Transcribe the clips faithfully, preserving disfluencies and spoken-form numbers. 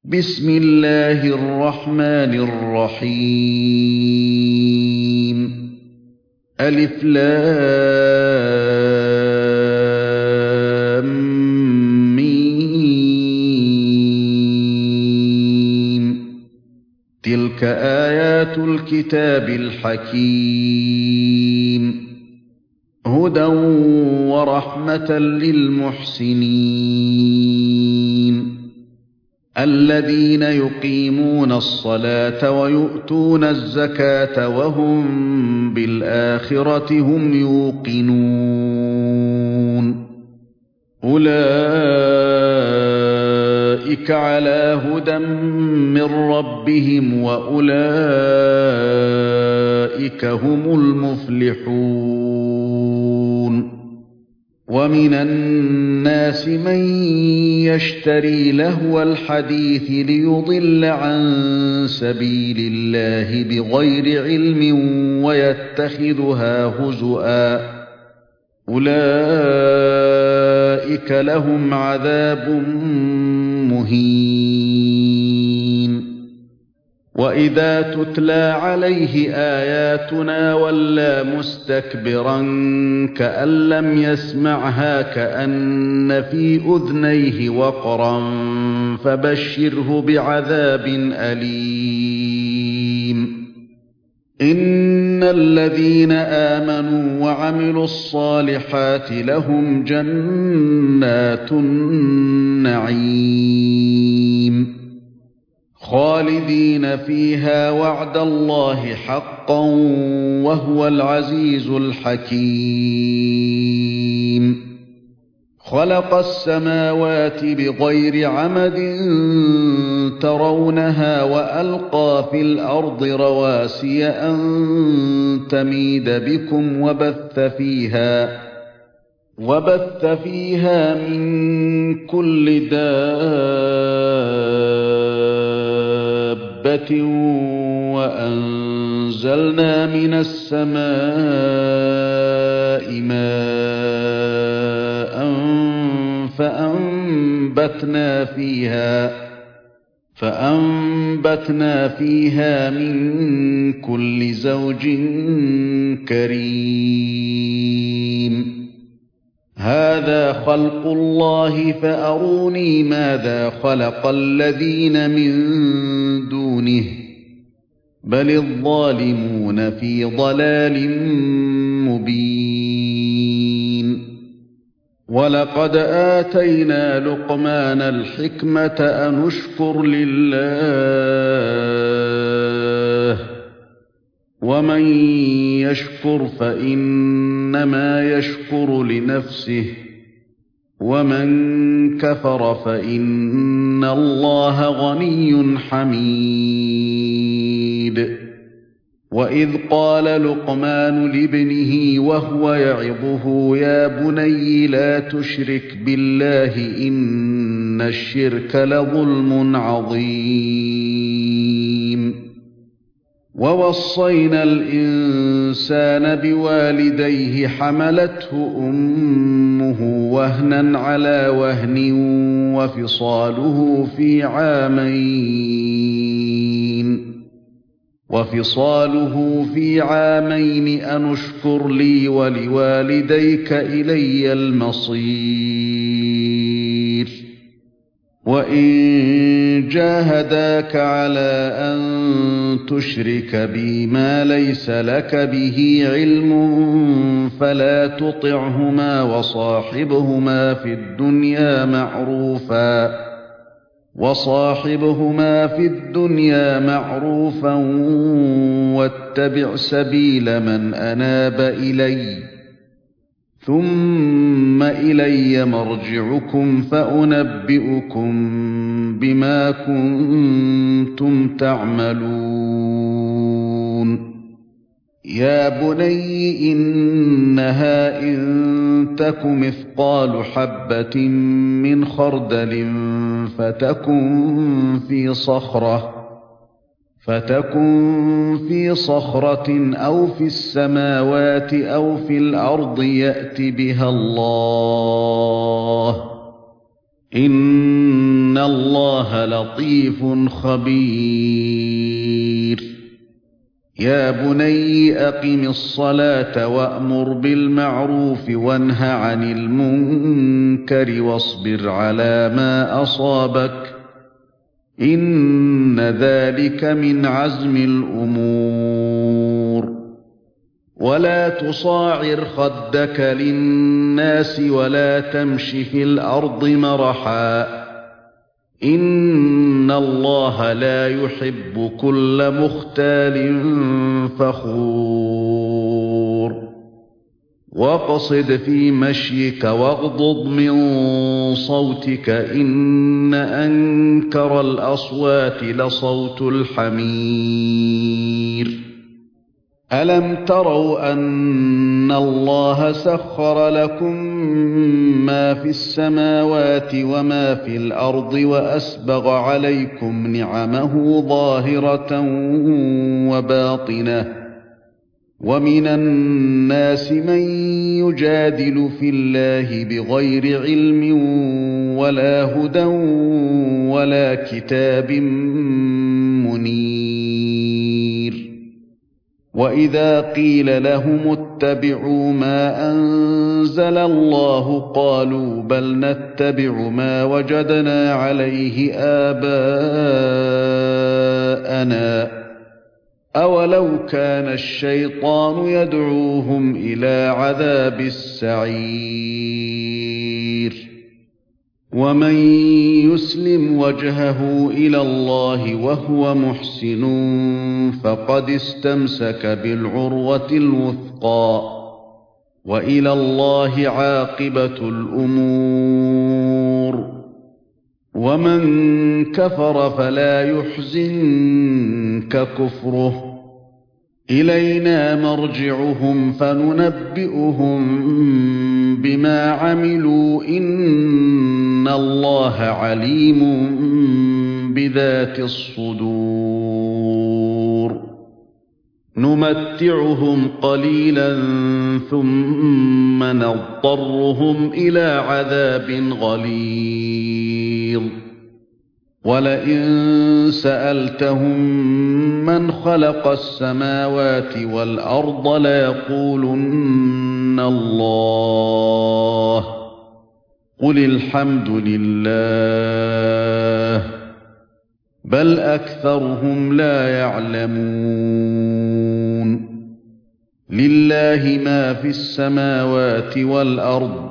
بسم الله الرحمن الرحيم ألف لام ميم تلك آيات الكتاب الحكيم هدى ورحمة للمحسنين الذين يقيمون الصلاة ويؤتون الزكاة وهم بالآخرة هم يوقنون أولئك على هدى من ربهم وأولئك هم المفلحون ومن الناس من يشتري لهو الحديث ليضل عن سبيل الله بغير علم ويتخذها هزؤا أولئك لهم عذاب مهين وإذا تتلى عليه آياتنا ولى مستكبرا كأن لم يسمعها كأن في أذنيه وقرا فبشره بعذاب أليم إن الذين آمنوا وعملوا الصالحات لهم جنات النعيم خالدين فيها وعد الله حقا وهو العزيز الحكيم خلق السماوات بغير عمد ترونها وألقى في الأرض رواسي أن تميد بكم وبث فيها وبث فيها من كل دابة وأنزلنا من السماء ماء فأنبتنا فيها فأنبتنا فيها من كل زوج كريم هذا خلق الله فأروني ماذا خلق الذين من دونه بل الظالمون في ضلال مبين ولقد آتينا لقمان الحكمة أن اشكر لله ومن يشكر فإنما يشكر لنفسه ومن كفر فإن الله غني حميد وإذ قال لقمان لابنه وهو يعظه يا بني لا تشرك بالله إن الشرك لظلم عظيم ووصينا الإنسان بوالديه حملته أمه وهنا على وهن وفصاله في عامين وفصاله في عامين أن اشكر لي ولوالديك إلي المصير وإن جاهداك على أن تشرك بي ما ليس لك به علم فلا تطعهما وصاحبهما في الدنيا معروفا وصاحبهما في الدنيا معروفا واتبع سبيل من أناب إلي ثم إلي مرجعكم فأنبئكم بما كنتم تعملون يا بني إنها إن تك مثقال حبة من خردل فتكن في صخرة فتكن في صخرة أو في السماوات أو في الأرض يأت بها الله إن الله لطيف خبير يا بني أقم الصلاة وأمر بالمعروف وانه عن المنكر واصبر على ما أصابك إن ذلك من عزم الأمور ولا تصاعر خدك للناس ولا تمش في الأرض مرحا إن الله لا يحب كل مختال فخور واقصد في مشيك واغضض من صوتك إن أنكر الأصوات لصوت الحمير ألم تروا أن الله سخر لكم ما في السماوات وما في الأرض وأسبغ عليكم نعمه ظاهرة وباطنة ومن الناس من يجادل في الله بغير علم ولا هدى ولا كتاب منير وإذا قيل لهم اتبعوا ما أنزل الله قالوا بل نتبع ما وجدنا عليه آباءنا أولو كان الشيطان يدعوهم إلى عذاب السعير ومن يسلم وجهه إلى الله وهو محسن فقد استمسك بالعروة الوثقى وإلى الله عاقبة الأمور ومن كفر فلا يحزنك كفره إلينا مرجعهم فننبئهم بما عملوا إن الله عليم بذات الصدور نمتعهم قليلا ثم نضطرهم إلى عذاب غليظ ولئن سألتهم من خلق السماوات والأرض ليقولن الله قل الحمد لله بل أكثرهم لا يعلمون لله ما في السماوات والأرض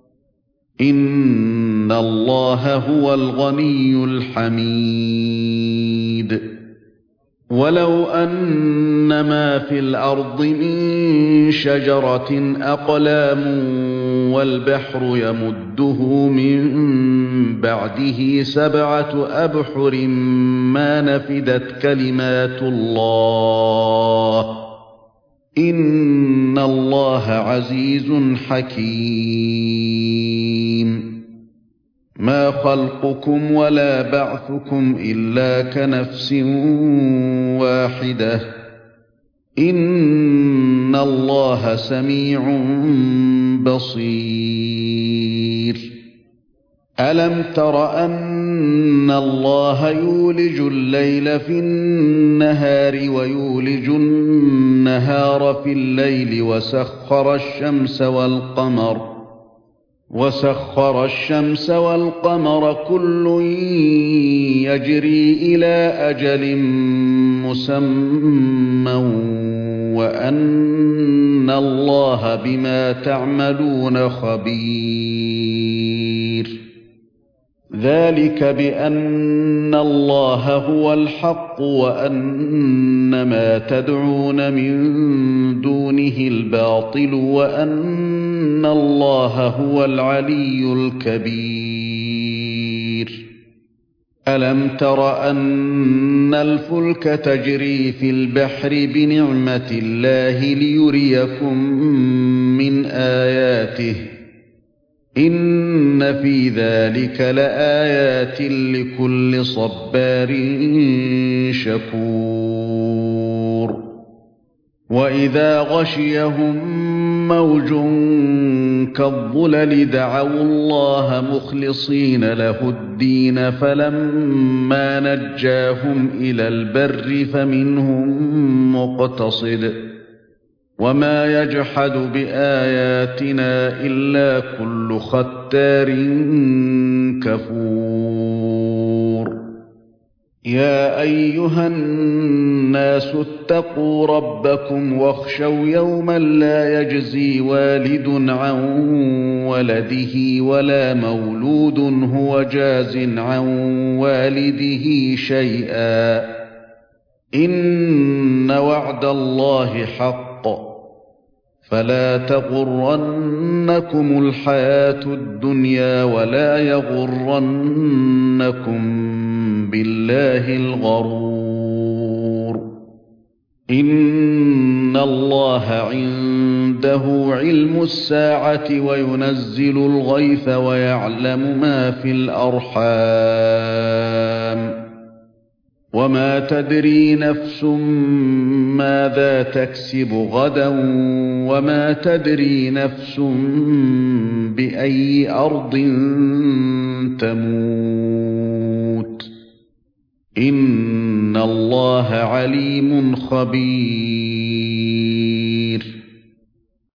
إن الله هو الغني الحميد ولو أن ما في الأرض من شجرة أقلام والبحر يمده من بعده سبعة أبحر ما نفدت كلمات الله إن الله عزيز حكيم ما خلقكم ولا بعثكم إلا كنفس واحدة إن الله سميع بصير ألم تر أن الله يولج الليل في النهار ويولج النهار في الليل وسخر الشمس والقمر وسخر الشمس والقمر كل يجري إلى أجل مسمى وأن الله بما تعملون خبير ذلك بأن الله هو الحق وأن ما تدعون من دونه الباطل وأن الله هو العلي الكبير ألم تر أن الفلك تجري في البحر بنعمة الله ليريكم من آياته إن في ذلك لآيات لكل صبار شكور وإذا غشيهم موج كالظلل دعوا الله مخلصين له الدين فلما نجاهم إلى البر فمنهم مقتصد وما يجحد بآياتنا إلا كل ختار كفور يا أيها الناس اتقوا ربكم واخشوا يوما لا يجزي والد عن ولده ولا مولود هو جاز عن والده شيئا إن وعد الله حق فلا تغرنكم الحياة الدنيا ولا يغرنكم بالله الغرور إن الله عنده علم الساعة وينزل الغيث ويعلم ما في الأرحام وما تدري نفس ماذا تكسب غدا وما تدري نفس بأي أرض تموت إن الله عليم خبير